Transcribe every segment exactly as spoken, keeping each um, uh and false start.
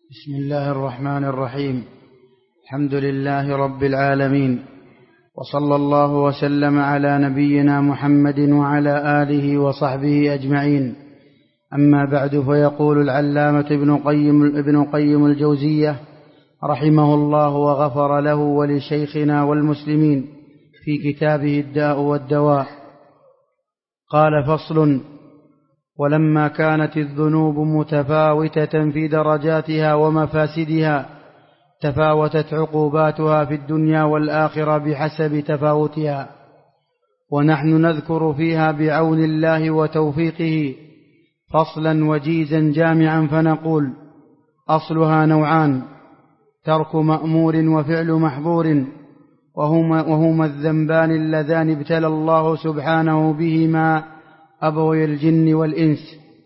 بسم الله الرحمن الرحيم. الحمد لله رب العالمين، وصلى الله وسلم على نبينا محمد وعلى آله وصحبه أجمعين. أما بعد، فيقول العلامة ابن قيم, ابن قيم الجوزية رحمه الله وغفر له ولشيخنا والمسلمين في كتابه الداء والدواء، قال: فصل: ولما كانت الذنوب متفاوتة في درجاتها ومفاسدها، تفاوتت عقوباتها في الدنيا والآخرة بحسب تفاوتها، ونحن نذكر فيها بعون الله وتوفيقه فصلا وجيزا جامعا، فنقول: أصلها نوعان: ترك مأمور وفعل محظور، وهما, وهما الذنبان اللذان ابتلى الله سبحانه بهما أبوي الجن والإنس،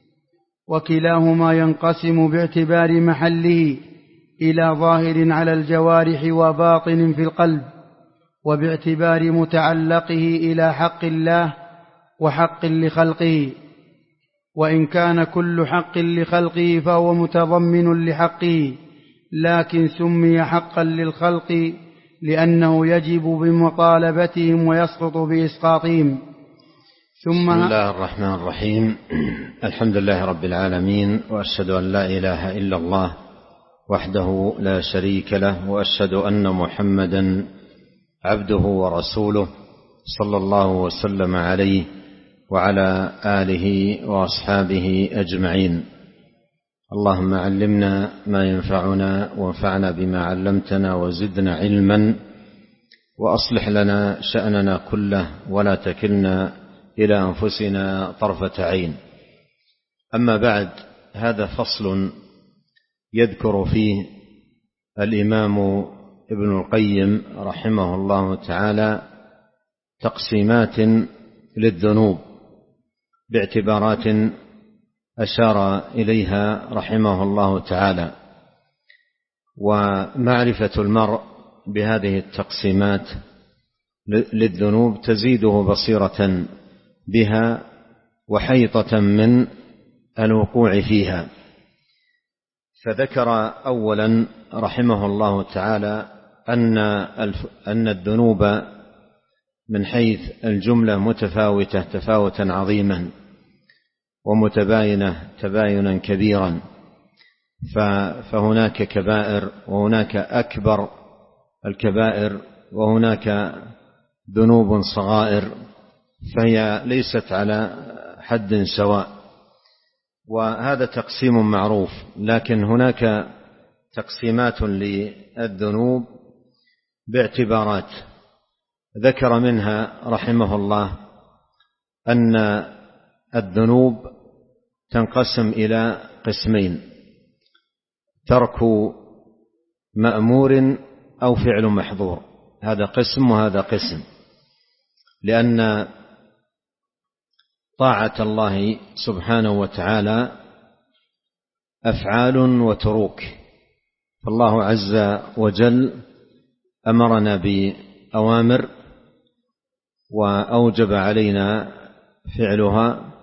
وكلاهما ينقسم باعتبار محله إلى ظاهر على الجوارح وباطن في القلب، وباعتبار متعلقه إلى حق الله وحق لخلقه. وإن كان كل حق لخلقه فهو متضمن لحقه، لكن سمي حقا للخلق لأنه يجب بمطالبتهم ويسقط بإسقاطهم. ثم بسم الله الرحمن الرحيم. الحمد لله رب العالمين، وأشهد أن لا إله إلا الله وحده لا شريك له، وأشهد أن محمدا عبده ورسوله، صلى الله وسلم عليه وعلى آله وأصحابه أجمعين. اللهم علمنا ما ينفعنا، وانفعنا بما علمتنا، وزدنا علما، وأصلح لنا شأننا كله، ولا تكلنا إلى أنفسنا طرفة عين. أما بعد، هذا فصل يذكر فيه الإمام ابن القيم رحمه الله تعالى تقسيمات للذنوب باعتبارات أشار إليها رحمه الله تعالى، ومعرفة المرء بهذه التقسيمات للذنوب تزيده بصيرة بها وحيطة من الوقوع فيها. فذكر أولا رحمه الله تعالى أن أن الذنوب من حيث الجملة متفاوتة تفاوتا عظيما، ومتباينة تباينا كبيرا، فهناك كبائر وهناك أكبر الكبائر، وهناك ذنوب صغائر، فهي ليست على حد سواء، وهذا تقسيم معروف. لكن هناك تقسيمات للذنوب باعتبارات، ذكر منها رحمه الله أن الذنوب تنقسم إلى قسمين: ترك مأمور أو فعل محظور. هذا قسم وهذا قسم، لأن طاعة الله سبحانه وتعالى أفعال وتروك، فالله عز وجل أمرنا بأوامر وأوجب علينا فعلها،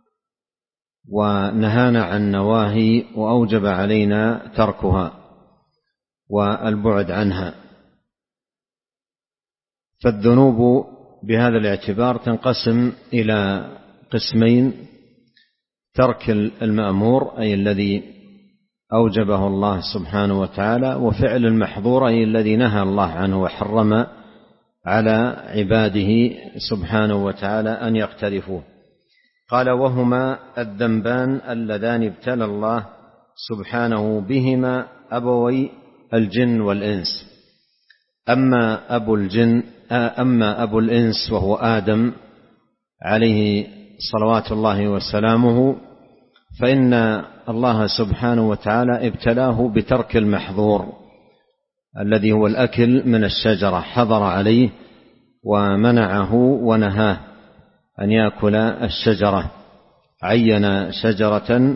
ونهانا عن نواهي وأوجب علينا تركها والبعد عنها. فالذنوب بهذا الاعتبار تنقسم إلى قسمين: ترك المأمور أي الذي أوجبه الله سبحانه وتعالى، وفعل المحظور أي الذي نهى الله عنه وحرم على عباده سبحانه وتعالى أن يقترفوه. قال: وهما الذنبان اللذان ابتلى الله سبحانه بهما أبوي الجن والإنس. أما أبو الجن أما أبو الإنس وهو آدم عليه صلوات الله وسلامه، فإن الله سبحانه وتعالى ابتلاه بترك المحظور الذي هو الأكل من الشجرة، حظر عليه ومنعه ونهاه أن يأكل الشجرة، عين شجرة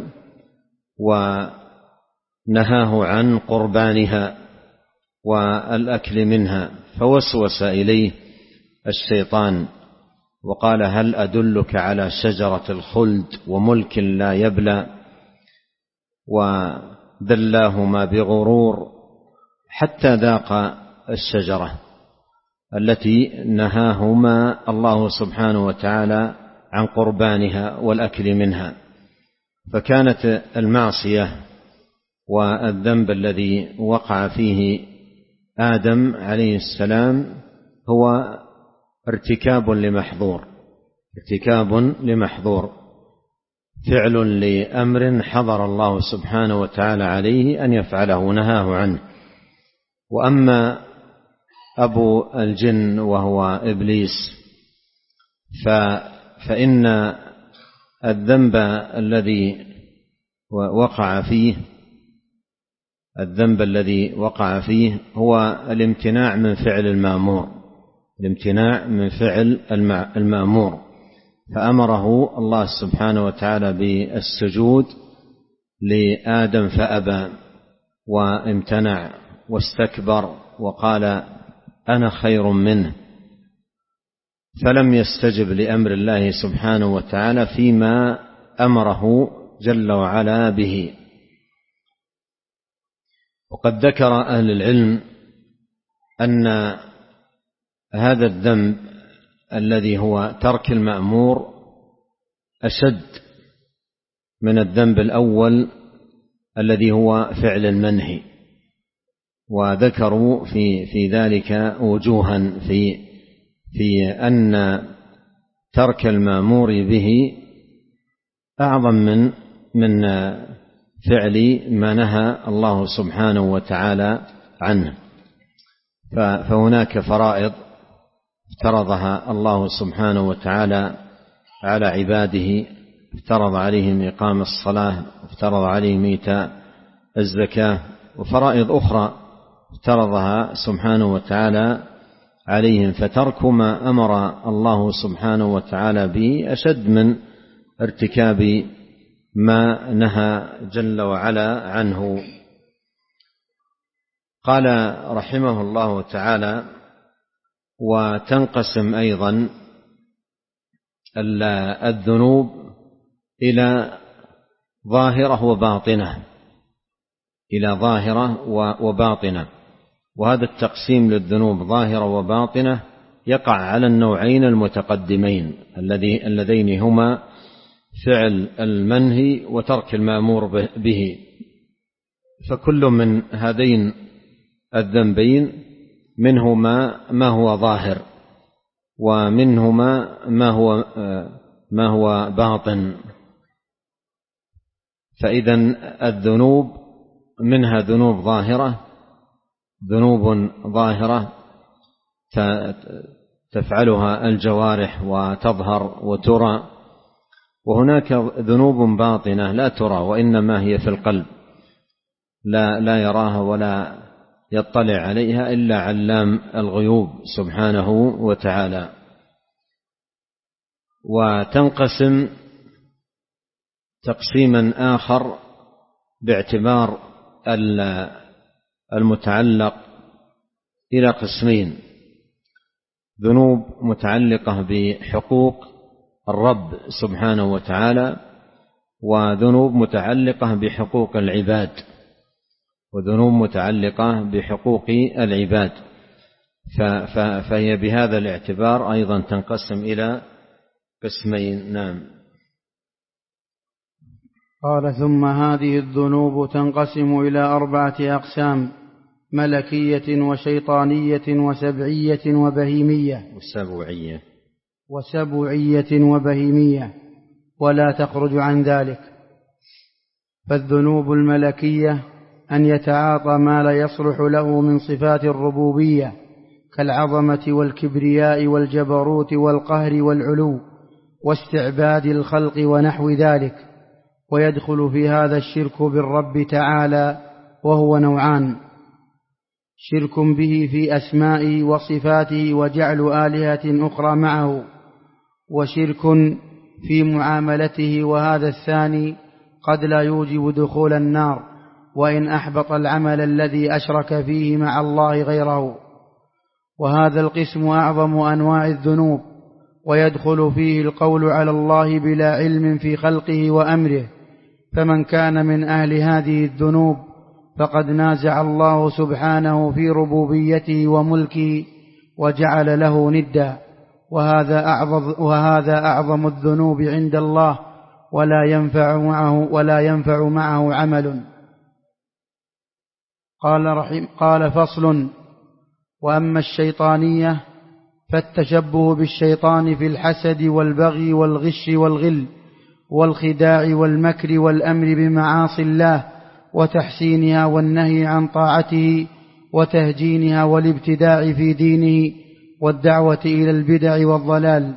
ونهاه عن قربانها والأكل منها، فوسوس إليه الشيطان وقال: هل أدلك على شجرة الخلد وملك لا يبلى؟ دلاهما بغرور حتى ذاق الشجرة التي نهاهما الله سبحانه وتعالى عن قربانها والأكل منها. فكانت المعصية والذنب الذي وقع فيه آدم عليه السلام هو ارتكاب لمحظور ارتكاب لمحظور فعل لأمر حضر الله سبحانه وتعالى عليه أن يفعله نهاه عنه. وأما أبو الجن وهو إبليس فإن الذنب الذي وقع فيه الذنب الذي وقع فيه هو الامتناع من فعل المأمور الامتناع من فعل المأمور فأمره الله سبحانه وتعالى بالسجود لآدم فأبى وامتنع واستكبر وقال أنا خير منه، فلم يستجب لأمر الله سبحانه وتعالى فيما أمره جل وعلا به. وقد ذكر أهل العلم أن هذا الذنب الذي هو ترك المأمور أشد من الذنب الأول الذي هو فعل المنهي، وذكروا في في ذلك وجوها في في أن ترك المأمور به أعظم من من فعل ما نهى الله سبحانه وتعالى عنه. فهناك فرائض افترضها الله سبحانه وتعالى على عباده، افترض عليهم إقام الصلاة، افترض عليهم إيتاء الزكاة، وفرائض أخرى افترضها سبحانه وتعالى عليهم، فترك ما أمر الله سبحانه وتعالى به أشد من ارتكاب ما نهى جل وعلا عنه. قال رحمه الله تعالى: وتنقسم أيضا الذنوب إلى ظاهرة وباطنة إلى ظاهرة وباطنة وهذا التقسيم للذنوب ظاهرة وباطنة يقع على النوعين المتقدمين اللذين هما فعل المنهي وترك المأمور به. فكل من هذين الذنبين منهما ما هو ظاهر ومنهما ما هو ما هو باطن. فإذا الذنوب منها ذنوب ظاهرة ذنوب ظاهرة تفعلها الجوارح وتظهر وترى، وهناك ذنوب باطنة لا ترى وإنما هي في القلب، لا لا يراها ولا يطلع عليها إلا علام الغيوب سبحانه وتعالى. وتنقسم تقسيما آخر باعتبار المتعلق إلى قسمين: ذنوب متعلقة بحقوق الرب سبحانه وتعالى، وذنوب متعلقة بحقوق العباد وذنوب متعلقة بحقوق العباد. فهي بهذا الاعتبار أيضا تنقسم إلى قسمين. نعم. قال: ثم هذه الذنوب تنقسم إلى أربعة أقسام: ملكية وشيطانية وسبعية وبهيمية وسبوعية وسبوعية وبهيمية، ولا تخرج عن ذلك. فالذنوب الملكية أن يتعاطى ما لا يصلح له من صفات الربوبية كالعظمة والكبرياء والجبروت والقهر والعلو واستعباد الخلق ونحو ذلك. ويدخل في هذا الشرك بالرب تعالى، وهو نوعان: شرك به في أسمائه وصفاته وجعل آلهة أخرى معه، وشرك في معاملته، وهذا الثاني قد لا يوجب دخول النار وإن أحبط العمل الذي أشرك فيه مع الله غيره. وهذا القسم أعظم أنواع الذنوب، ويدخل فيه القول على الله بلا علم في خلقه وأمره. فمن كان من أهل هذه الذنوب فقد نازع الله سبحانه في ربوبيته وملكه وجعل له ندا، وهذا أعظم, وهذا أعظم الذنوب عند الله، ولا ينفع معه ولا ينفع معه عمل. قال رحم قال فصل: وأما الشيطانية فالتشبه بالشيطان في الحسد والبغي والغش والغل والخداع والمكر والأمر بمعاصي الله وتحسينها والنهي عن طاعته وتهجينها والابتداع في دينه والدعوة إلى البدع والضلال.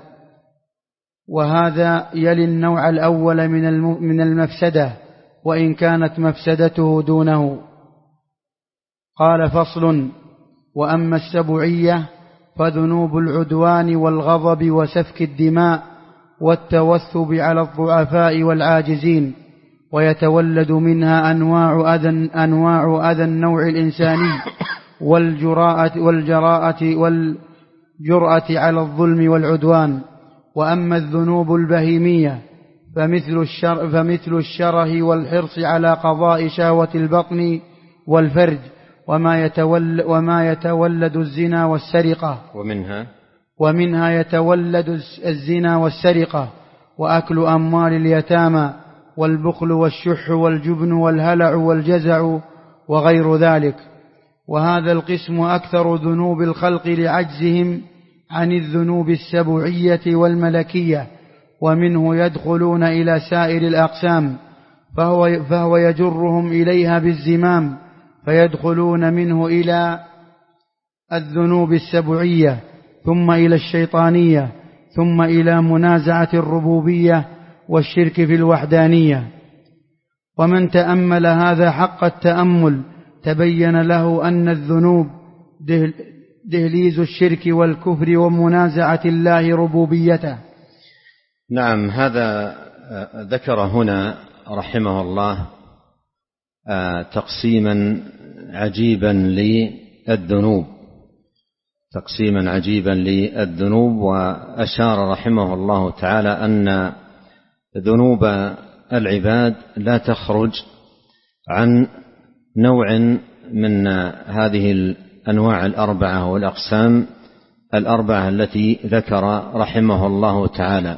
وهذا يلي النوع الأول من المفسدة، وإن كانت مفسدته دونه. قال فصل: وأما السبعية فذنوب العدوان والغضب وسفك الدماء والتوثب على الضعفاء والعاجزين، ويتولد منها أنواع أذى أنواع أذى النوع الإنساني والجراءة والجراءة والجرأة على الظلم والعدوان. وأما الذنوب البهيمية فمثل الشر فمثل الشره والحرص على قضاء شهوة البطن والفرج، وما يتولد وما يتولد الزنا والسرقة ومنها ومنها يتولد الزنا والسرقة وأكل أموال اليتامى والبخل والشح والجبن والهلع والجزع وغير ذلك. وهذا القسم أكثر ذنوب الخلق لعجزهم عن الذنوب السبعية والملكية، ومنه يدخلون إلى سائر الأقسام، فهو, فهو يجرهم إليها بالزمام، فيدخلون منه إلى الذنوب السبعية، ثم إلى الشيطانية، ثم إلى منازعة الربوبية والشرك في الوحدانية. ومن تأمل هذا حق التأمل تبين له أن الذنوب دهليز الشرك والكفر ومنازعة الله ربوبيته. نعم، هذا ذكر هنا رحمه الله تقسيما عجيبا للذنوب تقسيما عجيبا للذنوب وأشار رحمه الله تعالى أن ذنوب العباد لا تخرج عن نوع من هذه الأنواع الأربعة والأقسام الأربعة التي ذكر رحمه الله تعالى.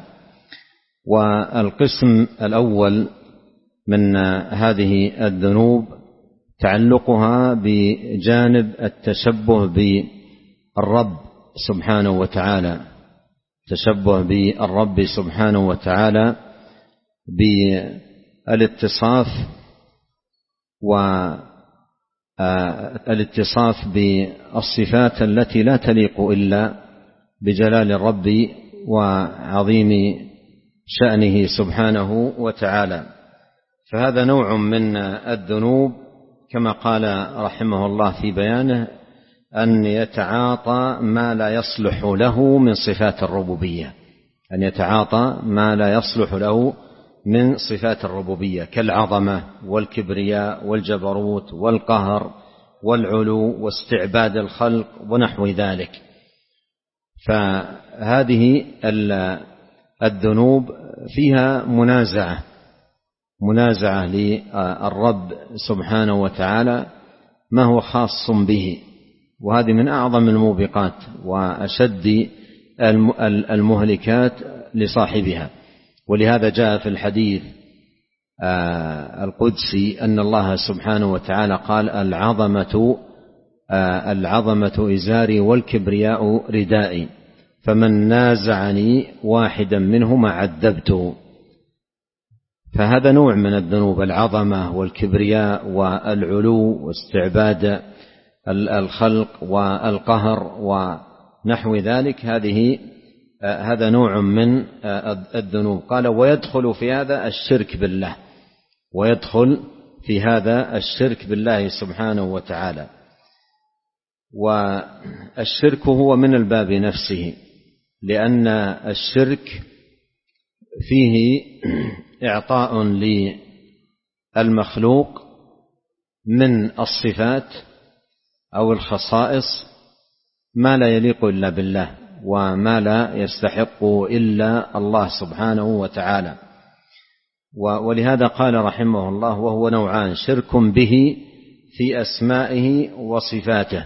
والقسم الأول من هذه الذنوب تعلقها بجانب التشبه بالرب سبحانه وتعالى تشبه بالرب سبحانه وتعالى بالاتصاف والاتصاف بالصفات التي لا تليق إلا بجلال الرب وعظيم شأنه سبحانه وتعالى. فهذا نوع من الذنوب كما قال رحمه الله في بيانه أن يتعاطى ما لا يصلح له من صفات الربوبية أن يتعاطى ما لا يصلح له من صفات الربوبية كالعظمة والكبرياء والجبروت والقهر والعلو واستعباد الخلق ونحو ذلك. فهذه الذنوب فيها منازعة منازعة للرب سبحانه وتعالى ما هو خاص به، وهذه من أعظم الموبقات وأشد المهلكات لصاحبها. ولهذا جاء في الحديث القدسي أن الله سبحانه وتعالى قال العظمة العظمة إزاري والكبرياء ردائي، فمن نازعني واحدا منهما عذبته. فهذا نوع من الذنوب، العظمة والكبرياء والعلو واستعباد الخلق والقهر ونحو ذلك، هذه هذا نوع من الذنوب. قال ويدخل في هذا الشرك بالله ويدخل في هذا الشرك بالله سبحانه وتعالى. والشرك هو من الباب نفسه، لأن الشرك فيه إعطاء للمخلوق من الصفات أو الخصائص ما لا يليق إلا بالله وما لا يستحق إلا الله سبحانه وتعالى. ولهذا قال رحمه الله وهو نوعان: شرك به في أسمائه وصفاته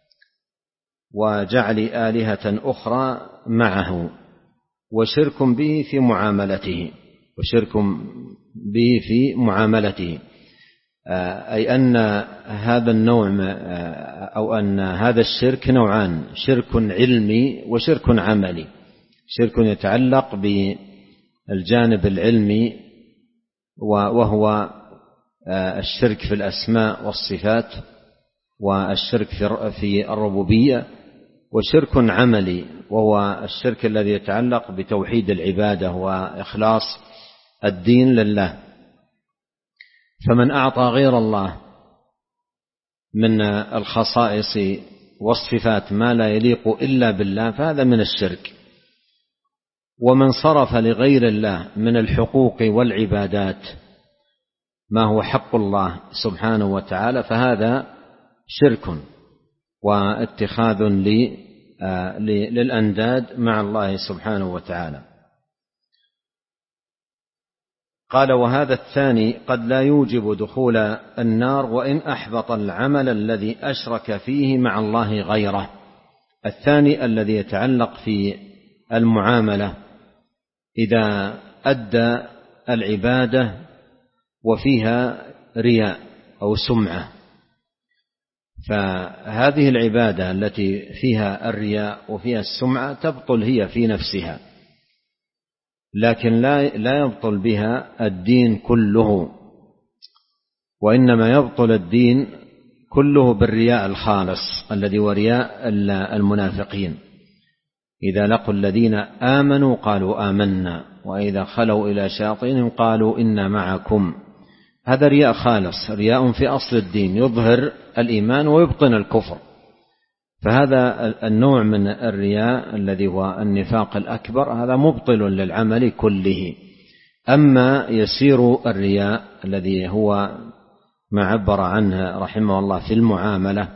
وجعل آلهة أخرى معه، وشرك به في معاملته وشرك به في معاملته أي أن هذا النوع أو أن هذا الشرك نوعان: شرك علمي وشرك عملي. شرك يتعلق بالجانب العلمي وهو الشرك في الأسماء والصفات والشرك في الربوبية، وشرك عملي وهو الشرك الذي يتعلق بتوحيد العبادة وإخلاص الدين لله. فمن أعطى غير الله من الخصائص والصفات ما لا يليق إلا بالله فهذا من الشرك، ومن صرف لغير الله من الحقوق والعبادات ما هو حق الله سبحانه وتعالى فهذا شرك واتخاذ للأنداد مع الله سبحانه وتعالى. قال: وهذا الثاني قد لا يوجب دخول النار وإن أحبط العمل الذي أشرك فيه مع الله غيره. الثاني الذي يتعلق في المعاملة إذا أدى العبادة وفيها رياء أو سمعة، فهذه العبادة التي فيها الرياء وفيها السمعة تبطل هي في نفسها، لكن لا لا يبطل بها الدين كله، وإنما يبطل الدين كله بالرياء الخالص الذي هو رياء المنافقين. إذا لقوا الذين آمنوا قالوا آمنا وإذا خلوا إلى شياطينهم قالوا إنا معكم. هذا رياء خالص، رياء في أصل الدين يظهر الإيمان ويبطن الكفر. فهذا النوع من الرياء الذي هو النفاق الأكبر هذا مبطل للعمل كله. أما يسير الرياء الذي هو ما عبر عنه رحمه الله في المعاملة،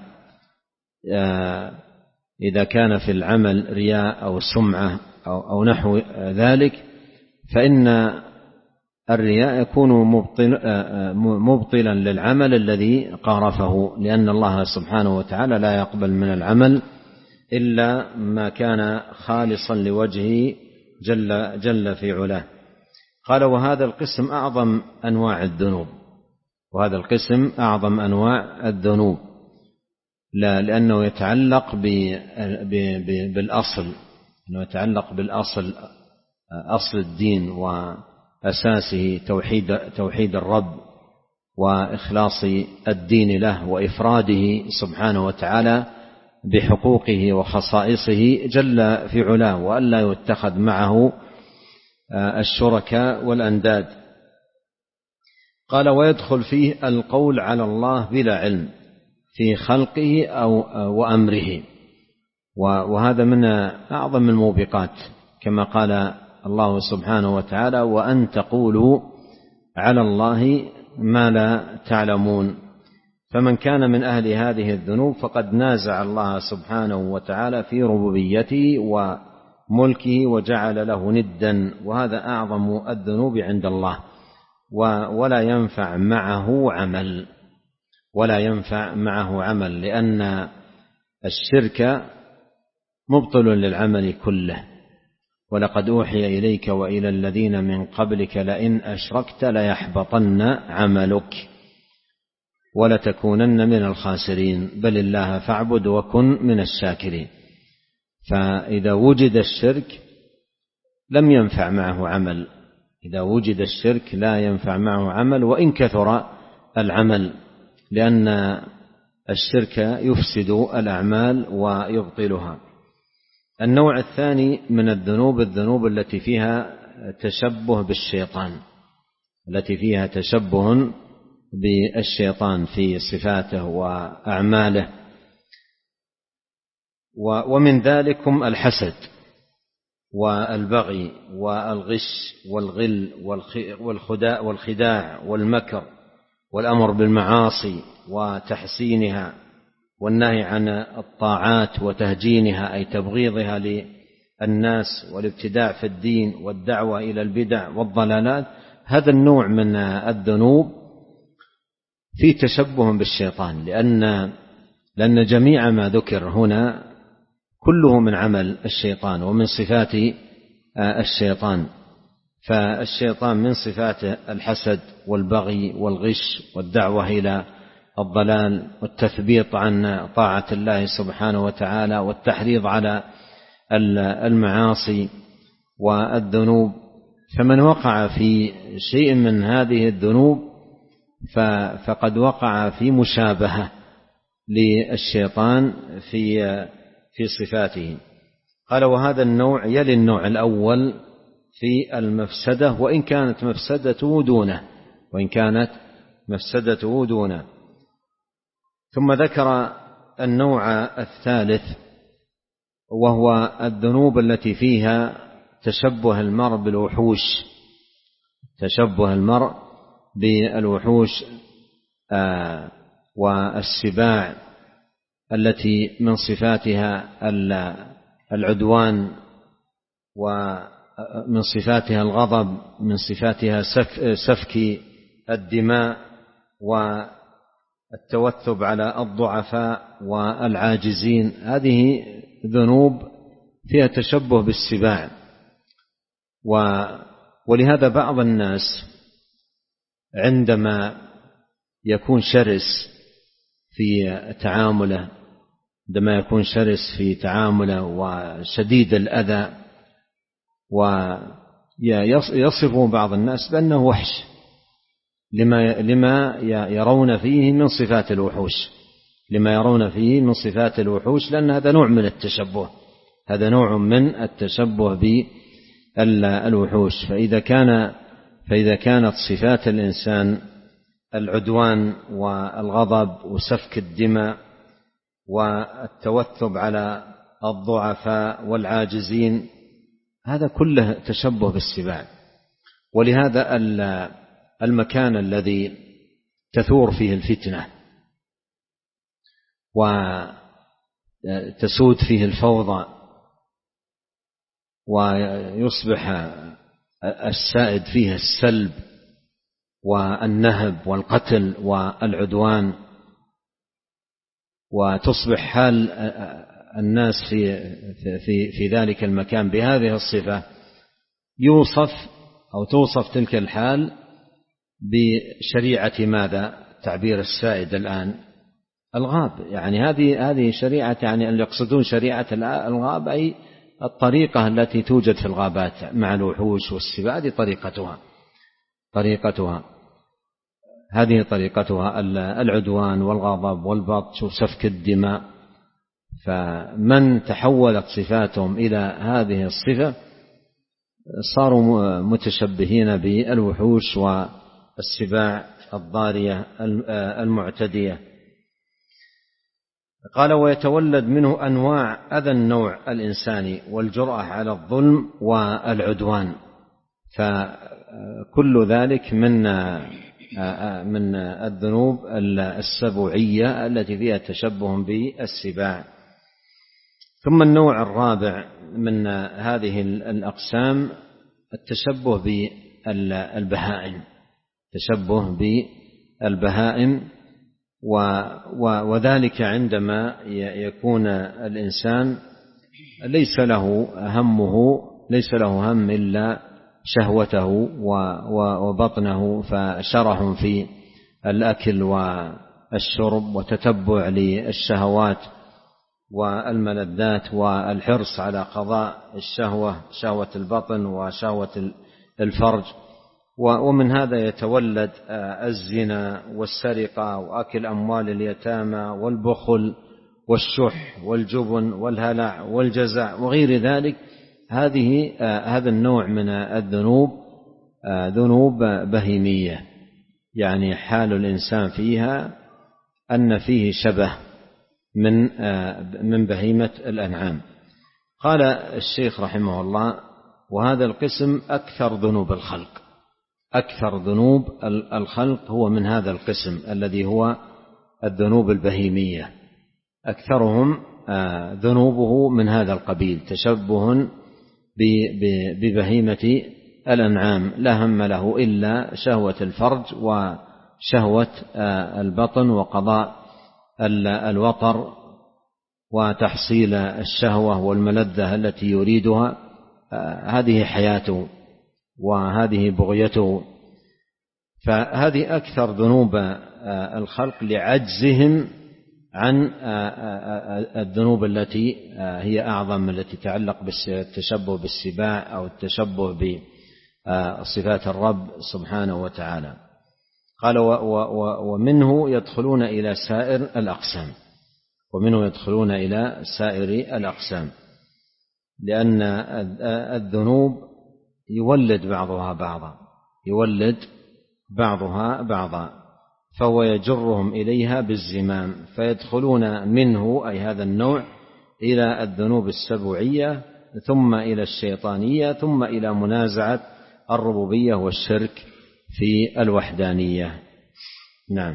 إذا كان في العمل رياء أو سمعة أو نحو ذلك فإن الرياء يكون مبطل مبطلا للعمل الذي قارفه، لأن الله سبحانه وتعالى لا يقبل من العمل إلا ما كان خالصا لوجهه جل, جل في علاه. قال: وهذا القسم أعظم أنواع الذنوب وهذا القسم أعظم أنواع الذنوب لا لأنه يتعلق بالأصل أنه يتعلق بالأصل أصل الدين وأساسه توحيد توحيد الرب وإخلاص الدين له وإفراده سبحانه وتعالى بحقوقه وخصائصه جل في علاه، وألا يتخذ معه الشركاء والأنداد. قال: ويدخل فيه القول على الله بلا علم في خلقه أو وأمره، وهذا من أعظم الموبقات كما قال الله سبحانه وتعالى: وأن تقولوا على الله ما لا تعلمون. فمن كان من أهل هذه الذنوب فقد نازع الله سبحانه وتعالى في ربوبيته وملكه وجعل له ندا، وهذا أعظم الذنوب عند الله، ولا ينفع معه عمل ولا ينفع معه عمل لأن الشرك مبطل للعمل كله. ولقد أوحي إليك وإلى الذين من قبلك لئن أشركت ليحبطن عملك ولتكونن من الخاسرين بل الله فاعبد وكن من الشاكرين. فإذا وجد الشرك لم ينفع معه عمل، إذا وجد الشرك لا ينفع معه عمل وإن كثر العمل، لأن الشرك يفسد الأعمال ويبطلها. النوع الثاني من الذنوب الذنوب التي فيها تشبه بالشيطان التي فيها تشبه بالشيطان في صفاته وأعماله، ومن ذلكم الحسد والبغي والغش والغل والخداع والمكر والأمر بالمعاصي وتحسينها والنهي عن الطاعات وتهجينها أي تبغيضها للناس والابتداع في الدين والدعوة إلى البدع والضلالات. هذا النوع من الذنوب في تشبه بالشيطان، لأن لأن جميع ما ذكر هنا كله من عمل الشيطان ومن صفات الشيطان. فالشيطان من صفاته الحسد والبغي والغش والدعوة إلى الضلال والتثبيط عن طاعة الله سبحانه وتعالى والتحريض على المعاصي والذنوب. فمن وقع في شيء من هذه الذنوب فقد وقع في مشابهة للشيطان في في صفاته. قال وهذا النوع يلي النوع الأول في المفسدة وإن كانت مفسدته دونه وإن كانت مفسدته دونه. ثم ذكر النوع الثالث وهو الذنوب التي فيها تشبه المرء بالوحوش، تشبه المرء بالوحوش آه والسباع التي من صفاتها العدوان ومن صفاتها الغضب، من صفاتها سفك الدماء والتوثب على الضعفاء والعاجزين. هذه ذنوب فيها تشبه بالسباع. ولهذا بعض الناس عندما يكون شرس في تعامله عندما يكون شرس في تعامله وشديد الأذى ويصفه بعض الناس بأنه وحش لما لما يرون فيه من صفات الوحوش لما يرون فيه من صفات الوحوش لأن هذا نوع من التشبه هذا نوع من التشبه بالوحوش. فإذا كان فإذا كانت صفات الإنسان العدوان والغضب وسفك الدماء والتوثب على الضعفاء والعاجزين، هذا كله تشبه بالسباع. ولهذا المكان الذي تثور فيه الفتنة وتسود فيه الفوضى ويصبح السائد فيه السلب والنهب والقتل والعدوان، وتصبح حال الناس في في في ذلك المكان بهذه الصفة، يوصف أو توصف تلك الحال بشريعة ماذا؟ تعبير السائد الآن الغاب. يعني هذه هذه شريعة، يعني أن يقصدون شريعة الغاب أي الطريقة التي توجد في الغابات مع الوحوش والسباع، هذه طريقتها طريقتها هذه طريقتها العدوان والغضب والبطش وسفك الدماء. فمن تحولت صفاتهم إلى هذه الصفة صاروا متشبهين بالوحوش والسباع الضارية المعتدية. قال ويتولد منه أنواع أذى النوع الإنساني والجرأة على الظلم والعدوان، فكل ذلك من من الذنوب السبوعية التي فيها تشبه بالسباع. ثم النوع الرابع من هذه الأقسام التشبه بالبهائم، تشبه بالبهائم، وذلك عندما يكون الإنسان ليس له همه ليس له هم إلا شهوته وبطنه، فشرح في الأكل والشرب وتتبع للشهوات والملذات والحرص على قضاء الشهوة، شهوة البطن وشهوة الفرج. ومن هذا يتولد الزنا والسرقة وأكل أموال اليتامى والبخل والشح والجبن والهلع والجزع وغير ذلك. هذه هذا النوع من الذنوب ذنوب بهيمية، يعني حال الإنسان فيها أن فيه شبه من من بهيمة الأنعام. قال الشيخ رحمه الله وهذا القسم أكثر ذنوب الخلق، أكثر ذنوب الخلق هو من هذا القسم الذي هو الذنوب البهيمية، أكثرهم ذنوبه من هذا القبيل، تشبه ببهيمة الأنعام لا هم له إلا شهوة الفرج شهوة البطن وقضاء الوطر وتحصيل الشهوة والملذة التي يريدها، هذه حياته وهذه بغيته. فهذه أكثر ذنوب الخلق لعجزهم عن الذنوب التي هي أعظم، التي تتعلق بالتشبه بالسباع أو التشبه بصفات الرب سبحانه وتعالى. قال ومنه يدخلون إلى سائر الأقسام، ومنه يدخلون إلى سائر الأقسام، لأن الذنوب يولد بعضها بعضا يولد بعضها بعضا فهو يجرهم إليها بالزمام، فيدخلون منه أي هذا النوع إلى الذنوب السبوعية، ثم إلى الشيطانية، ثم إلى منازعة الربوبية والشرك في الوحدانية. نعم.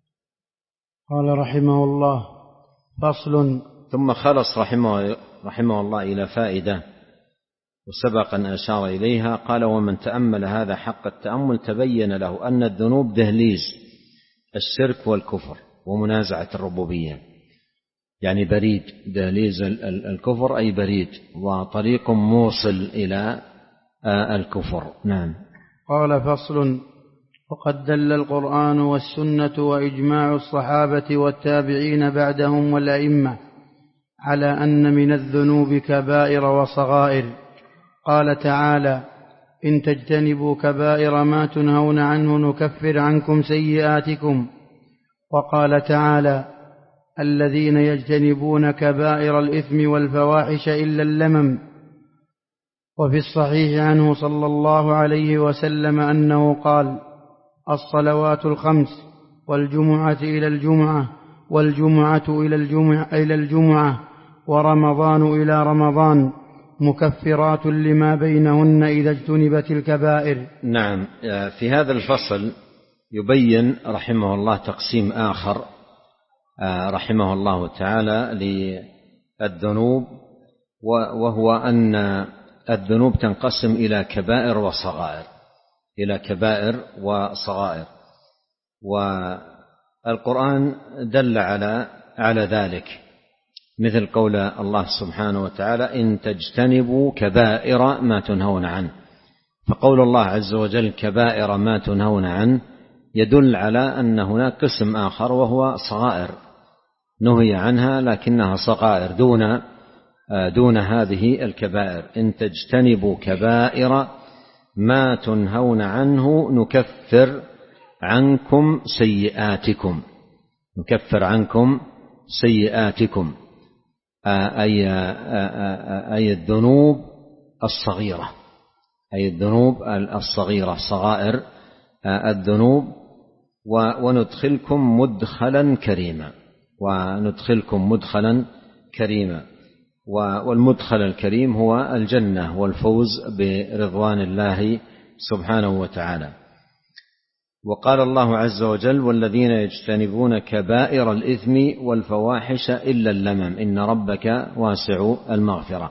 قال رحمه الله: فصل. ثم خلص رحمه, رحمه الله إلى فائدة وسبق أن أشار إليها. قال: ومن تأمل هذا حق التأمل تبين له أن الذنوب دهليز الشرك والكفر ومنازعة الربوبية، يعني بريد، دهليز الكفر أي بريد، وطريق موصل إلى الكفر. نعم. قال: فصل. وقد دل القرآن والسنة وإجماع الصحابة والتابعين بعدهم والأئمة على أن من الذنوب كبائر وصغائر. قال تعالى: إن تجتنبوا كبائر ما تنهون عنه نكفر عنكم سيئاتكم. وقال تعالى: الذين يجتنبون كبائر الإثم والفواحش إلا اللمم. وفي الصحيح عنه صلى الله عليه وسلم أنه قال: الصلوات الخمس والجمعة إلى الجمعة والجمعة إلى الجمعة, إلى الجمعة ورمضان إلى رمضان مكفرات لما بينهن إذا اجتنبت الكبائر. نعم. في هذا الفصل يبين رحمه الله تقسيم آخر رحمه الله تعالى للذنوب، وهو أن الذنوب تنقسم إلى كبائر وصغائر إلى كبائر وصغائر والقرآن دل على على ذلك، مثل قول الله سبحانه وتعالى: إن تجتنبوا كبائر ما تنهون عنه. فقول الله عز وجل كبائر ما تنهون عنه يدل على أن هناك قسم آخر وهو صغائر نهي عنها لكنها صغائر دون دون هذه الكبائر. إن تجتنبوا كبائر ما تنهون عنه نكفر عنكم سيئاتكم نكفر عنكم سيئاتكم أي أي الذنوب الصغيرة أي الذنوب الصغيرة صغائر الذنوب، وندخلكم مدخلا كريما وندخلكم مدخلا كريما والمدخل الكريم هو الجنة والفوز برضوان الله سبحانه وتعالى. وقال الله عز وجل: والذين يجتنبون كبائر الإثم والفواحش إلا اللمم إن ربك واسع المغفرة.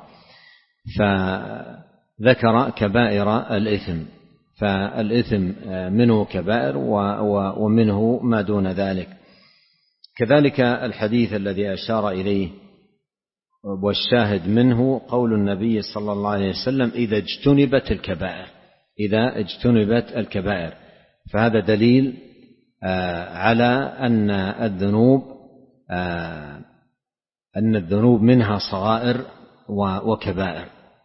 فذكر كبائر الإثم، فالإثم منه كبائر ومنه ما دون ذلك. كذلك الحديث الذي أشار إليه والشاهد منه قول النبي صلى الله عليه وسلم: إذا اجتنبت الكبائر إذا اجتنبت الكبائر. فهذا دليل على أن الذنوب أن الذنوب منها صغائر وكبائر.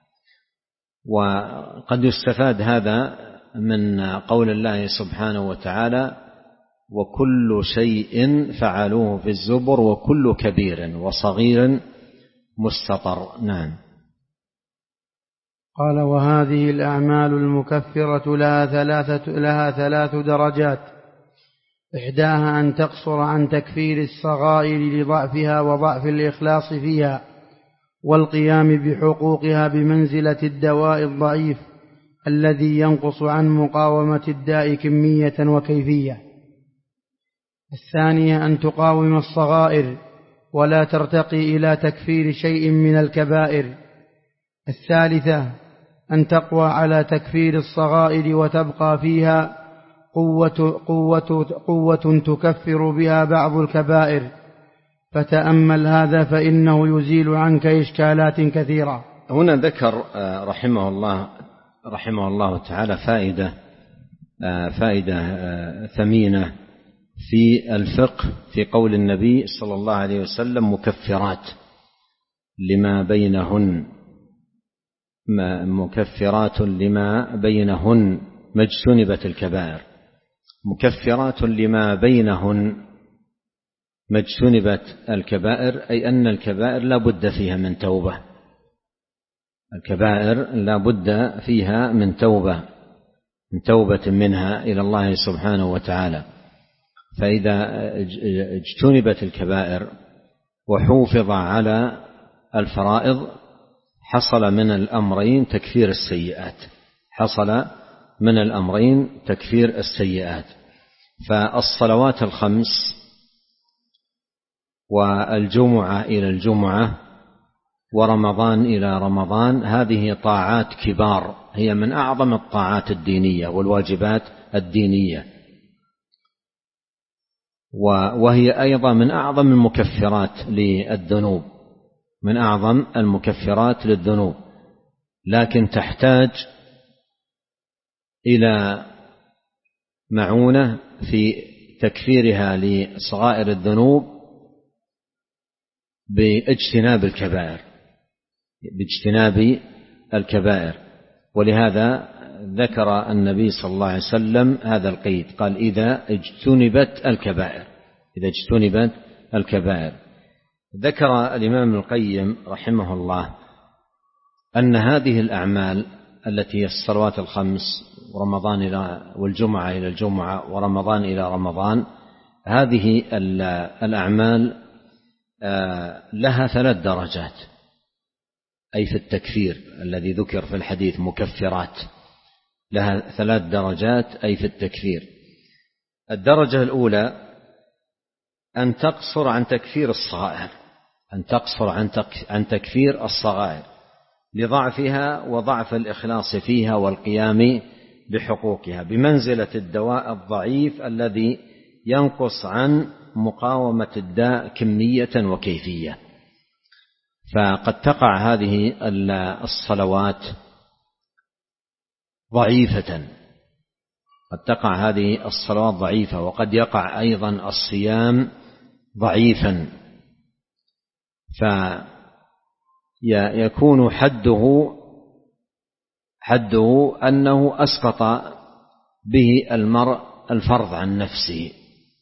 وقد يستفاد هذا من قول الله سبحانه وتعالى: وكل شيء فعلوه في الزبر وكل كبير وصغير مستطر. نعم. قال: وهذه الأعمال المكفرة لها ثلاثة لها ثلاث درجات: إحداها أن تقصر عن تكفير الصغائر لضعفها وضعف الإخلاص فيها والقيام بحقوقها بمنزلة الدواء الضعيف الذي ينقص عن مقاومة الداء كمية وكيفية. الثانية أن تقاوم الصغائر ولا ترتقي إلى تكفير شيء من الكبائر. الثالثة أن تقوى على تكفير الصغائر وتبقى فيها قوة, قوة, قوة تكفر بها بعض الكبائر، فتأمل هذا فإنه يزيل عنك إشكالات كثيرة. هنا ذكر رحمه الله رحمه الله تعالى فائدة فائدة ثمينة في الفقه في قول النبي صلى الله عليه وسلم مكفرات لما بينهن مكفرات لما بينهن ما اجتنبت الكبائر. مكفرات لما بينهن ما اجتنبت الكبائر، أي أن الكبائر لا بد فيها من توبة. الكبائر لا بد فيها من توبة من توبة منها إلى الله سبحانه وتعالى. فإذا اجتنبت الكبائر وحوفظ على الفرائض حصل من الأمرين تكفير السيئات حصل من الأمرين تكفير السيئات. فالصلوات الخمس والجمعة إلى الجمعة ورمضان إلى رمضان هذه طاعات كبار، هي من أعظم الطاعات الدينية والواجبات الدينية، وهي أيضا من أعظم المكفرات للذنوب من أعظم المكفرات للذنوب، لكن تحتاج إلى معونة في تكفيرها لصغائر الذنوب باجتناب الكبائر باجتناب الكبائر. ولهذا ذكر النبي صلى الله عليه وسلم هذا القيد، قال إذا اجتنبت الكبائر إذا اجتنبت الكبائر. ذكر الإمام ابن القيم رحمه الله أن هذه الأعمال التي هي الصلوات الخمس ورمضان إلى والجمعة إلى الجمعة ورمضان إلى رمضان، هذه الأعمال لها ثلاث درجات، أي في التكفير الذي ذكر في الحديث مكفرات، لها ثلاث درجات أي في التكفير. الدرجة الأولى أن تقصر عن تكفير الصغائر أن تقصر عن تكفير الصغائر لضعفها وضعف الإخلاص فيها والقيام بحقوقها، بمنزلة الدواء الضعيف الذي ينقص عن مقاومة الداء كمية وكيفية. فقد تقع هذه الصلوات ضعيفة قد تقع هذه الصلوات ضعيفة وقد يقع أيضا الصيام ضعيفا، فيكون حده حده أنه أسقط به المرء الفرض عن نفسه.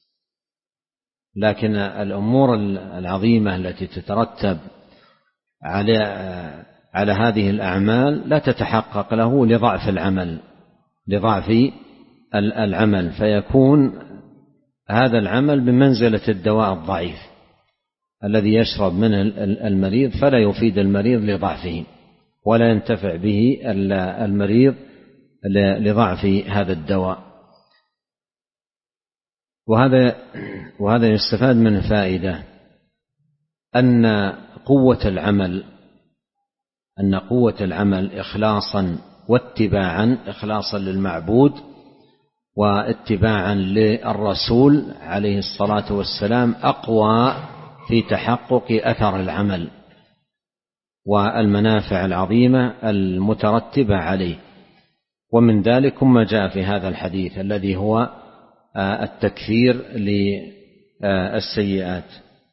لكن الأمور العظيمة التي تترتب على على هذه الأعمال لا تتحقق له لضعف العمل لضعف العمل فيكون هذا العمل بمنزلة الدواء الضعيف الذي يشرب منه المريض فلا يفيد المريض لضعفه ولا ينتفع به المريض لضعف هذا الدواء. وهذا وهذا يستفاد منه فائدة أن قوة العمل أن قوة العمل إخلاصا واتباعا إخلاصا للمعبود واتباعا للرسول عليه الصلاة والسلام أقوى في تحقق أثر العمل والمنافع العظيمة المترتبة عليه. ومن ذلك ما جاء في هذا الحديث الذي هو التكفير للسيئات.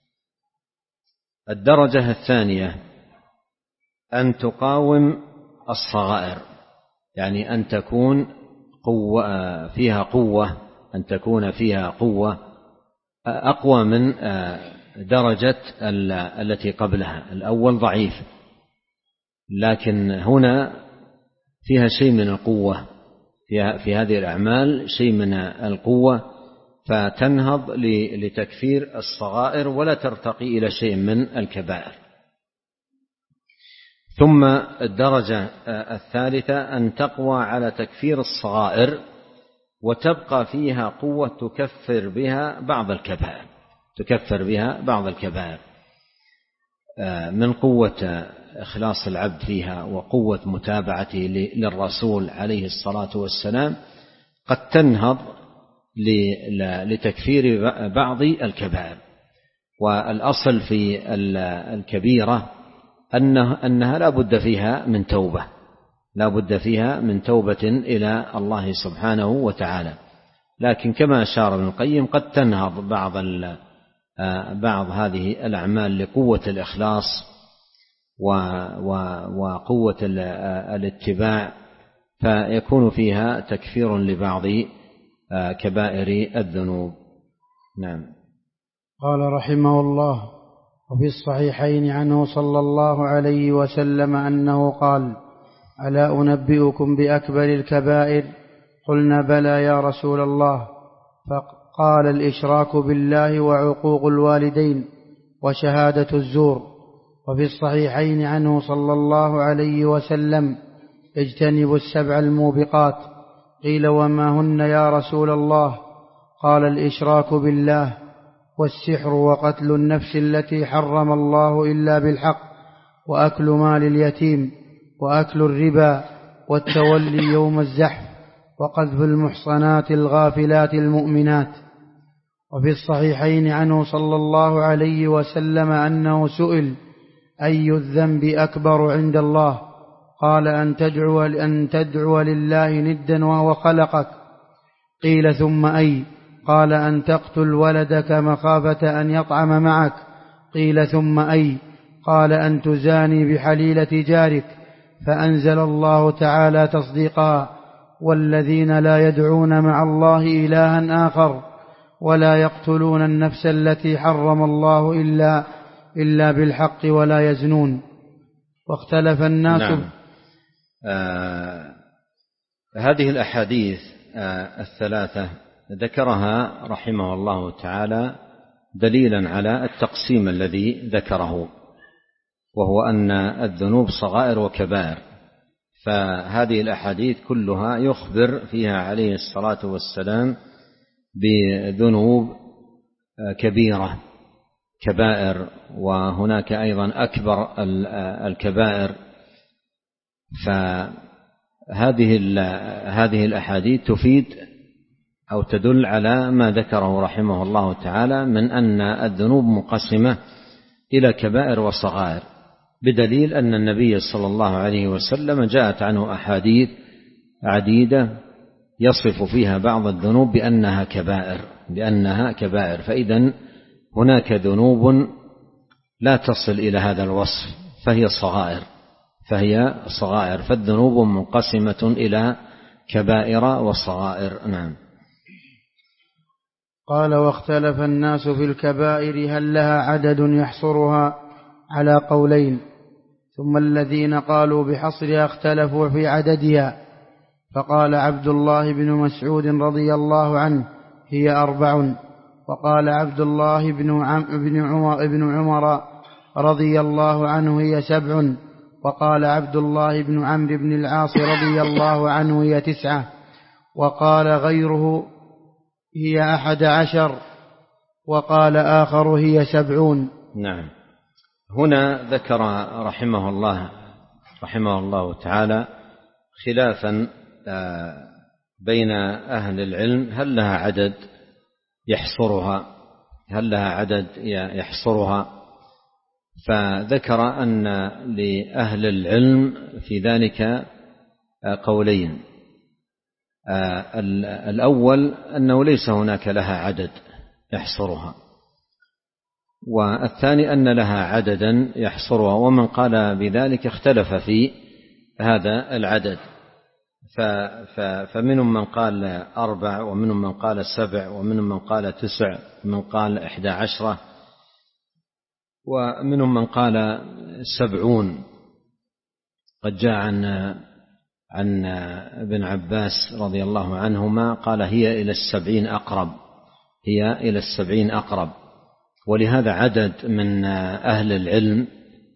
الدرجة الثانية أن تقاوم الصغائر، يعني أن تكون قوة فيها قوة أن تكون فيها قوة أقوى من درجة التي قبلها. الأول ضعيف لكن هنا فيها شيء من القوة، فيها في هذه الأعمال شيء من القوة فتنهض لتكفير الصغائر ولا ترتقي إلى شيء من الكبائر. ثم الدرجة الثالثة أن تقوى على تكفير الصغائر وتبقى فيها قوة تكفر بها بعض الكبائر تكفر بها بعض الكبائر من قوة إخلاص العبد فيها وقوة متابعته للرسول عليه الصلاة والسلام. قد تنهض لتكفير بعض الكبائر. والأصل في الكبيرة أنها لا بد فيها من توبة، لا بد فيها من توبة إلى الله سبحانه وتعالى. لكن كما أشار ابن القيم قد تنهض بعض بعض هذه الأعمال لقوة الإخلاص وقوة الاتباع، فيكون فيها تكفير لبعض كبائر الذنوب. نعم. قال رحمه الله: وفي الصحيحين عنه صلى الله عليه وسلم أنه قال: ألا أنبئكم بأكبر الكبائر؟ قلنا: بلى يا رسول الله. فقال: الإشراك بالله وعقوق الوالدين وشهادة الزور. وفي الصحيحين عنه صلى الله عليه وسلم: اجتنبوا السبع الموبقات. قيل: وما هن يا رسول الله؟ قال: الإشراك بالله، والسحر، وقتل النفس التي حرم الله إلا بالحق، وأكل مال اليتيم، وأكل الربا، والتولي يوم الزحف، وقذف المحصنات الغافلات المؤمنات. وفي الصحيحين عنه صلى الله عليه وسلم أنه سئل: أي الذنب أكبر عند الله؟ قال: أن تدعو, أن تدعو لله ندا وهو خلقك. قيل: ثم أي؟ قال: أن تقتل ولدك مخافة أن يطعم معك. قيل: ثم أي؟ قال: أن تزاني بحليلة جارك. فأنزل الله تعالى تصديقا: والذين لا يدعون مع الله إلها آخر ولا يقتلون النفس التي حرم الله إلا, إلا بالحق ولا يزنون. واختلف الناس. نعم. آه هذه الأحاديث آه الثلاثة ذكرها رحمه الله تعالى دليلا على التقسيم الذي ذكره، وهو أن الذنوب صغائر وكبائر. فهذه الأحاديث كلها يخبر فيها عليه الصلاة والسلام بذنوب كبيرة كبائر، وهناك أيضا أكبر الكبائر. فهذه هذه الأحاديث تفيد أو تدل على ما ذكره رحمه الله تعالى من أن الذنوب مقسمة إلى كبائر وصغائر، بدليل أن النبي صلى الله عليه وسلم جاءت عنه أحاديث عديدة يصف فيها بعض الذنوب بأنها كبائر بأنها كبائر فإذن هناك ذنوب لا تصل إلى هذا الوصف فهي صغائر فهي صغائر فالذنوب منقسمة إلى كبائر وصغائر. نعم. قال: واختلف الناس في الكبائر هل لها عدد يحصرها؟ على قولين، ثم الذين قالوا بحصرها اختلفوا في عددها. فقال عبد الله بن مسعود رضي الله عنه: هي أربع. وقال عبد الله بن عمر, بن عمر رضي الله عنه: هي سبع. وقال عبد الله بن عمرو بن العاص رضي الله عنه: هي تسعة. وقال غيره: هي أحد عشر. وقال آخر: هي سبعون. نعم. هنا ذكر رحمه الله رحمه الله تعالى خلافا بين أهل العلم هل لها عدد يحصرها هل لها عدد يحصرها فذكر أن لأهل العلم في ذلك قولين. الأول أنه ليس هناك لها عدد يحصرها، والثاني أن لها عددا يحصرها، ومن قال بذلك اختلف في هذا العدد، فمنهم من قال أربع، ومنهم من قال سبع، ومنهم من قال تسع، ومن قال إحدى عشرة، ومنهم من قال سبعون. قد جاء عن عن ابن عباس رضي الله عنهما قال: هي إلى السبعين أقرب هي إلى السبعين أقرب. ولهذا عدد من أهل العلم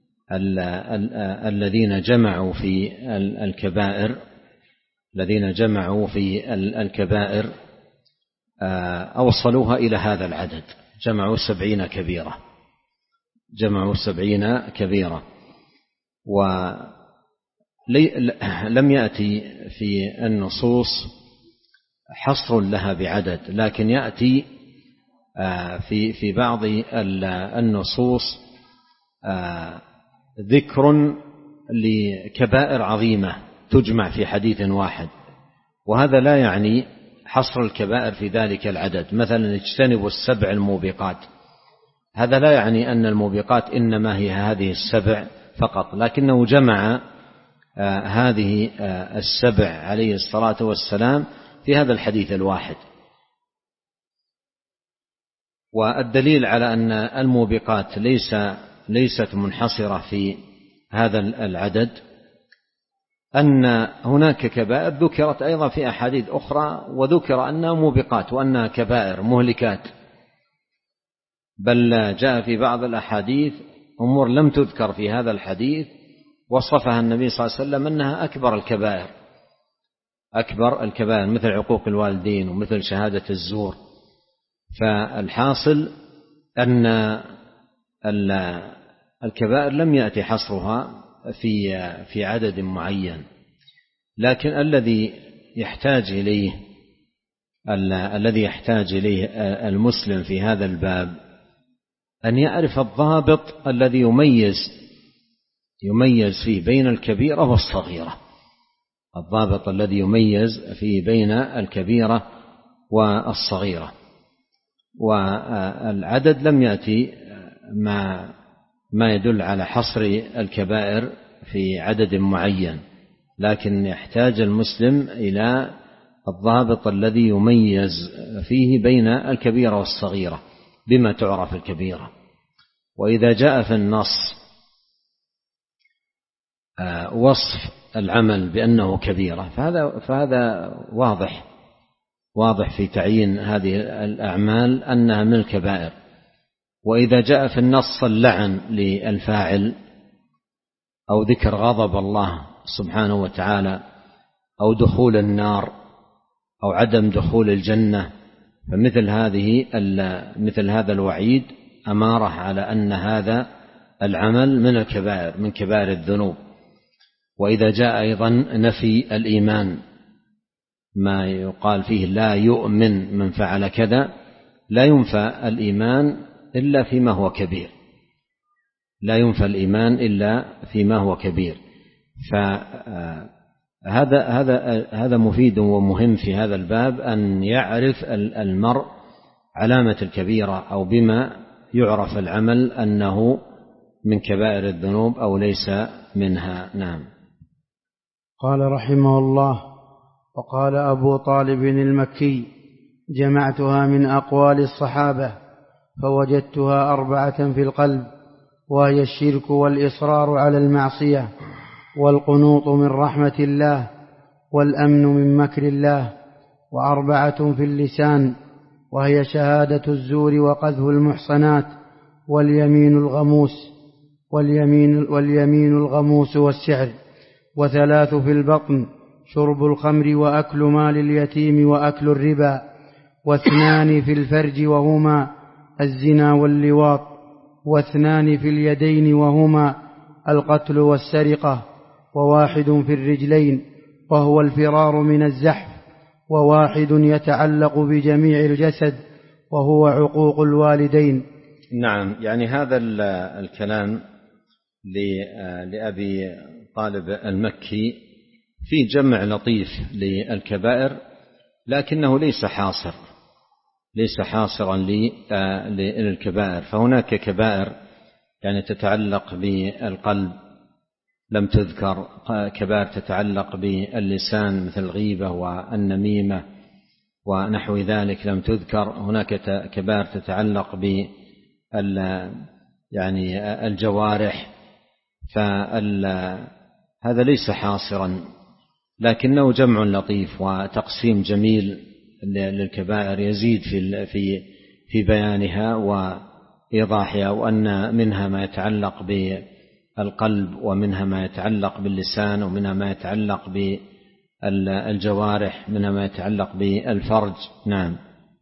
الذين جمعوا في الكبائر الذين جمعوا في الكبائر أوصلوها إلى هذا العدد، جمعوا سبعين كبيرة جمعوا سبعين كبيرة. ولم يأتي في النصوص حصر لها بعدد، لكن يأتي في في بعض النصوص ذكر لكبائر عظيمة تجمع في حديث واحد، وهذا لا يعني حصر الكبائر في ذلك العدد. مثلا اجتنبوا السبع الموبقات، هذا لا يعني أن الموبقات إنما هي هذه السبع فقط، لكنه جمع هذه السبع عليه الصلاة والسلام في هذا الحديث الواحد. والدليل على أن الموبقات ليس ليست منحصرة في هذا العدد أن هناك كبائر ذكرت أيضا في أحاديث أخرى وذكر أنها موبقات وأنها كبائر مهلكات، بل جاء في بعض الأحاديث أمور لم تذكر في هذا الحديث وصفها النبي صلى الله عليه وسلم أنها أكبر الكبائر أكبر الكبائر مثل عقوق الوالدين ومثل شهادة الزور. فالحاصل أن الكبائر لم يأتي حصرها في في عدد معين، لكن الذي يحتاج إليه الذي يحتاج إليه المسلم في هذا الباب أن يعرف الضابط الذي يميز يميز فيه بين الكبيرة والصغيرة، الضابط الذي يميز فيه بين الكبيرة والصغيرة. والعدد لم يأتي ما ما يدل على حصر الكبائر في عدد معين، لكن يحتاج المسلم إلى الضابط الذي يميز فيه بين الكبيرة والصغيرة بما تعرف الكبيرة. وإذا جاء في النص وصف العمل بأنه كبيرة فهذا فهذا واضح واضح في تعيين هذه الأعمال أنها من الكبائر. وإذا جاء في النص اللعن للفاعل أو ذكر غضب الله سبحانه وتعالى أو دخول النار أو عدم دخول الجنة، فمثل هذه مثل هذا الوعيد أمارة على أن هذا العمل من الكبائر من كبائر الذنوب. وإذا جاء أيضا نفي الإيمان ما يقال فيه لا يؤمن من فعل كذا، لا ينفى الإيمان إلا فيما هو كبير، لا ينفى الإيمان إلا فيما هو كبير. فهذا هذا هذا مفيد ومهم في هذا الباب أن يعرف المرء علامة الكبيرة أو بما يعرف العمل أنه من كبائر الذنوب أو ليس منها. نعم. قال رحمه الله: وقال أبو طالب المكي: جمعتها من أقوال الصحابة فوجدتها أربعة في القلب، وهي الشرك والإصرار على المعصية والقنوط من رحمة الله والأمن من مكر الله، وأربعة في اللسان وهي شهادة الزور وقذف المحصنات واليمين الغموس واليمين, واليمين الغموس والسحر، وثلاث في البطن شرب الخمر وأكل مال اليتيم وأكل الربا، واثنان في الفرج وهما الزنا واللواط، واثنان في اليدين وهما القتل والسرقة، وواحد في الرجلين وهو الفرار من الزحف، وواحد يتعلق بجميع الجسد وهو عقوق الوالدين. نعم، يعني هذا الكلام لأبي طالب المكي في جمع لطيف للكبائر، لكنه ليس حاصر ليس حاصرا للكبائر. فهناك كبائر يعني تتعلق بالقلب لم تذكر، كبائر تتعلق باللسان مثل الغيبة والنميمة ونحو ذلك لم تذكر، هناك كبائر تتعلق بال يعني الجوارح، فهذا ليس حاصرا لكنه جمع لطيف وتقسيم جميل للكبائر يزيد في في في بيانها وإيضاحها، وأن منها ما يتعلق بالقلب ومنها ما يتعلق باللسان ومنها ما يتعلق بالجوارح منها ما يتعلق بالفرج. نعم.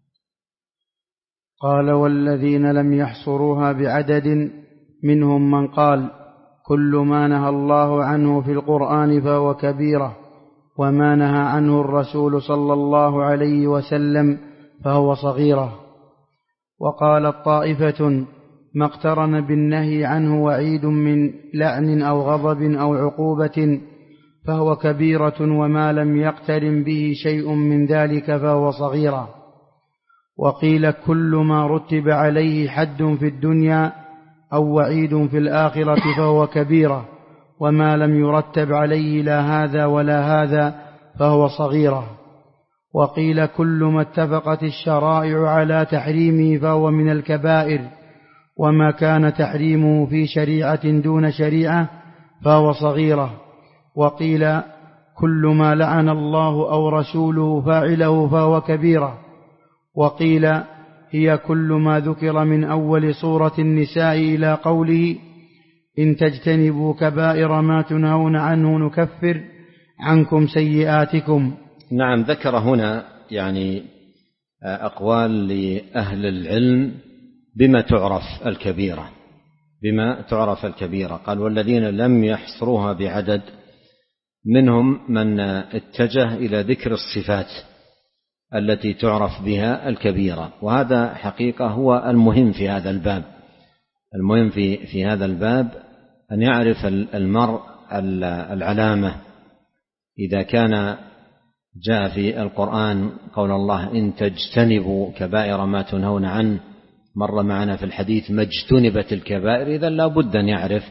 قال: والذين لم يحصروها بعدد منهم من قال: كل ما نهى الله عنه في القرآن فهو كبيرة، وما نهى عنه الرسول صلى الله عليه وسلم فهو صغيرة. وقالت طائفة: ما اقترن بالنهي عنه وعيد من لعن أو غضب أو عقوبة فهو كبيرة، وما لم يقترن به شيء من ذلك فهو صغيرة. وقيل: كل ما رتب عليه حد في الدنيا أو وعيد في الآخرة فهو كبيرة، وما لم يرتب عليه لا هذا ولا هذا فهو صغيرة. وقيل: كل ما اتفقت الشرائع على تحريمه فهو من الكبائر، وما كان تحريمه في شريعة دون شريعة فهو صغيرة. وقيل: كل ما لعن الله أو رسوله فاعله فهو كبيرة. وقيل: هي كل ما ذكر من أول سورة النساء إلى قوله: إن تجتنبوا كبائر ما تنهون عنه نكفر عنكم سيئاتكم. نعم، ذكر هنا يعني أقوال لأهل العلم بما تعرف الكبيرة، بما تعرف الكبيرة. قال: والذين لم يحصروها بعدد، منهم من اتجه إلى ذكر الصفات التي تعرف بها الكبيرة، وهذا حقيقة هو المهم في هذا الباب. المهم في في هذا الباب أن يعرف المرء العلامة. إذا كان جاء في القرآن قول الله: إن تجتنبوا كبائر ما تنهون عنه، مر معنا في الحديث ما اجتنبت الكبائر، إذن لا بد أن يعرف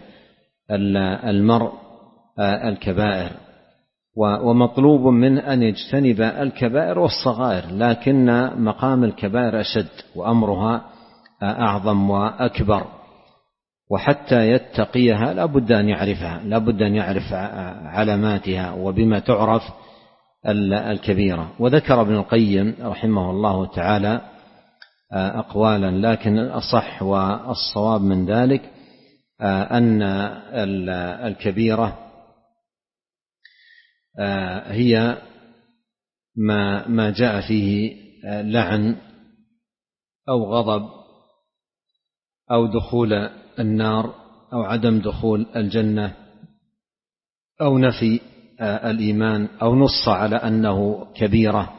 المرء الكبائر، ومطلوب من أن يجتنب الكبائر والصغائر، لكن مقام الكبائر أشد وأمرها أعظم وأكبر، وحتى يتقيها لا بد أن يعرفها، لا بد أن يعرف علاماتها وبما تعرف الكبيرة. وذكر ابن القيم رحمه الله تعالى أقوالا، لكن الأصح والصواب من ذلك أن الكبيرة هي ما ما جاء فيه لعن أو غضب أو دخول النار أو عدم دخول الجنة أو نفي الإيمان أو نص على أنه كبيرة.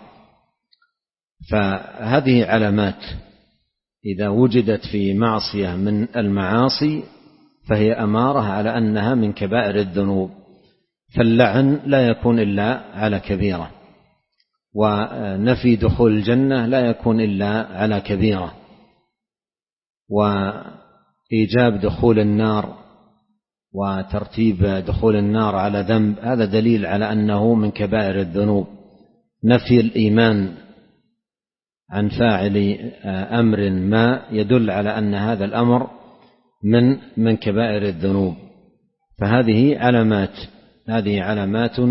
فهذه علامات إذا وجدت في معصية من المعاصي فهي أمارة على أنها من كبائر الذنوب. فاللعن لا يكون إلا على كبيرة، ونفي دخول الجنة لا يكون إلا على كبيرة، وإيجاب دخول النار وترتيب دخول النار على ذنب هذا دليل على أنه من كبائر الذنوب. نفي الإيمان عن فاعل أمر ما يدل على أن هذا الأمر من من كبائر الذنوب. فهذه علامات هذه علامات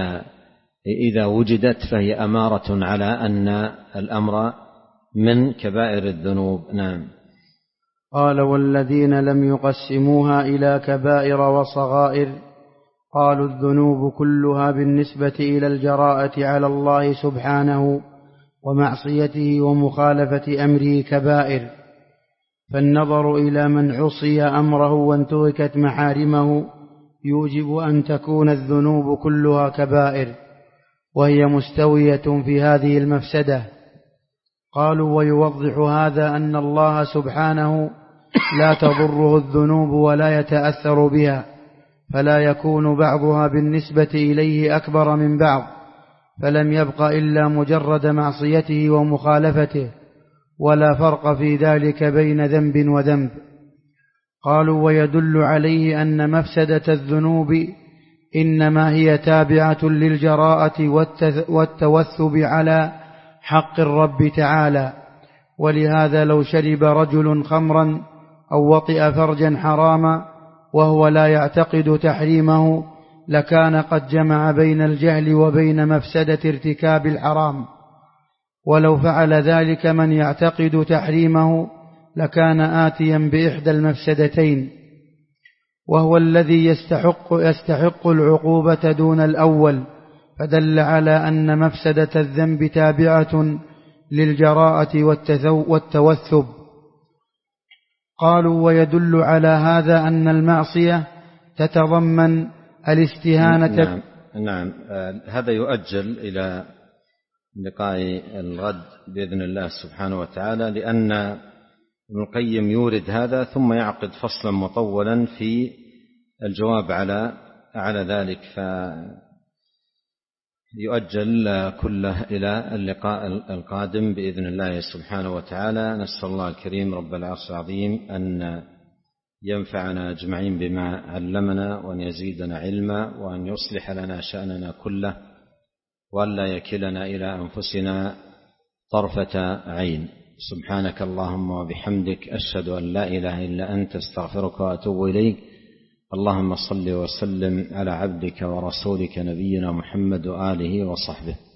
إذا وجدت فهي أمارة على أن الأمر من كبائر الذنوب. نعم. قال: والذين لم يقسموها إلى كبائر وصغائر قالوا الذنوب كلها بالنسبة إلى الجراءة على الله سبحانه ومعصيته ومخالفة أمره كبائر، فالنظر إلى من عصي أمره وانتهكت محارمه يوجب أن تكون الذنوب كلها كبائر، وهي مستوية في هذه المفسدة. قالوا: ويوضح هذا أن الله سبحانه لا تضره الذنوب ولا يتأثر بها، فلا يكون بعضها بالنسبة إليه أكبر من بعض، فلم يبق إلا مجرد معصيته ومخالفته، ولا فرق في ذلك بين ذنب وذنب. قالوا: ويدل عليه أن مفسدة الذنوب إنما هي تابعة للجراءة والتوثب على حق الرب تعالى، ولهذا لو شرب رجل خمرا أو وطئ فرجا حراما وهو لا يعتقد تحريمه لكان قد جمع بين الجهل وبين مفسدة ارتكاب الحرام، ولو فعل ذلك من يعتقد تحريمه لكان آتيا بإحدى المفسدتين، وهو الذي يستحق, يستحق العقوبة دون الأول، فدل على أن مفسدة الذنب تابعة للجراءة والتوثب. قالوا: ويدل على هذا أن المعصية تتضمن الاستهانة. نعم. نعم، هذا يؤجل إلى لقاء الغد بإذن الله سبحانه وتعالى، لأن ابن القيم يورد هذا ثم يعقد فصلا مطولا في الجواب على على ذلك، فيؤجل كله إلى اللقاء القادم بإذن الله سبحانه وتعالى. نسأل الله الكريم رب العرش العظيم أن ينفعنا أجمعين بما علمنا، وأن يزيدنا علما، وأن يصلح لنا شأننا كله، وأن لا يكلنا إلى أنفسنا طرفة عين. سبحانك اللهم وبحمدك، أشهد أن لا إله إلا أنت، استغفرك وأتوب إليك. اللهم صل وسلم على عبدك ورسولك نبينا محمد وآله وصحبه.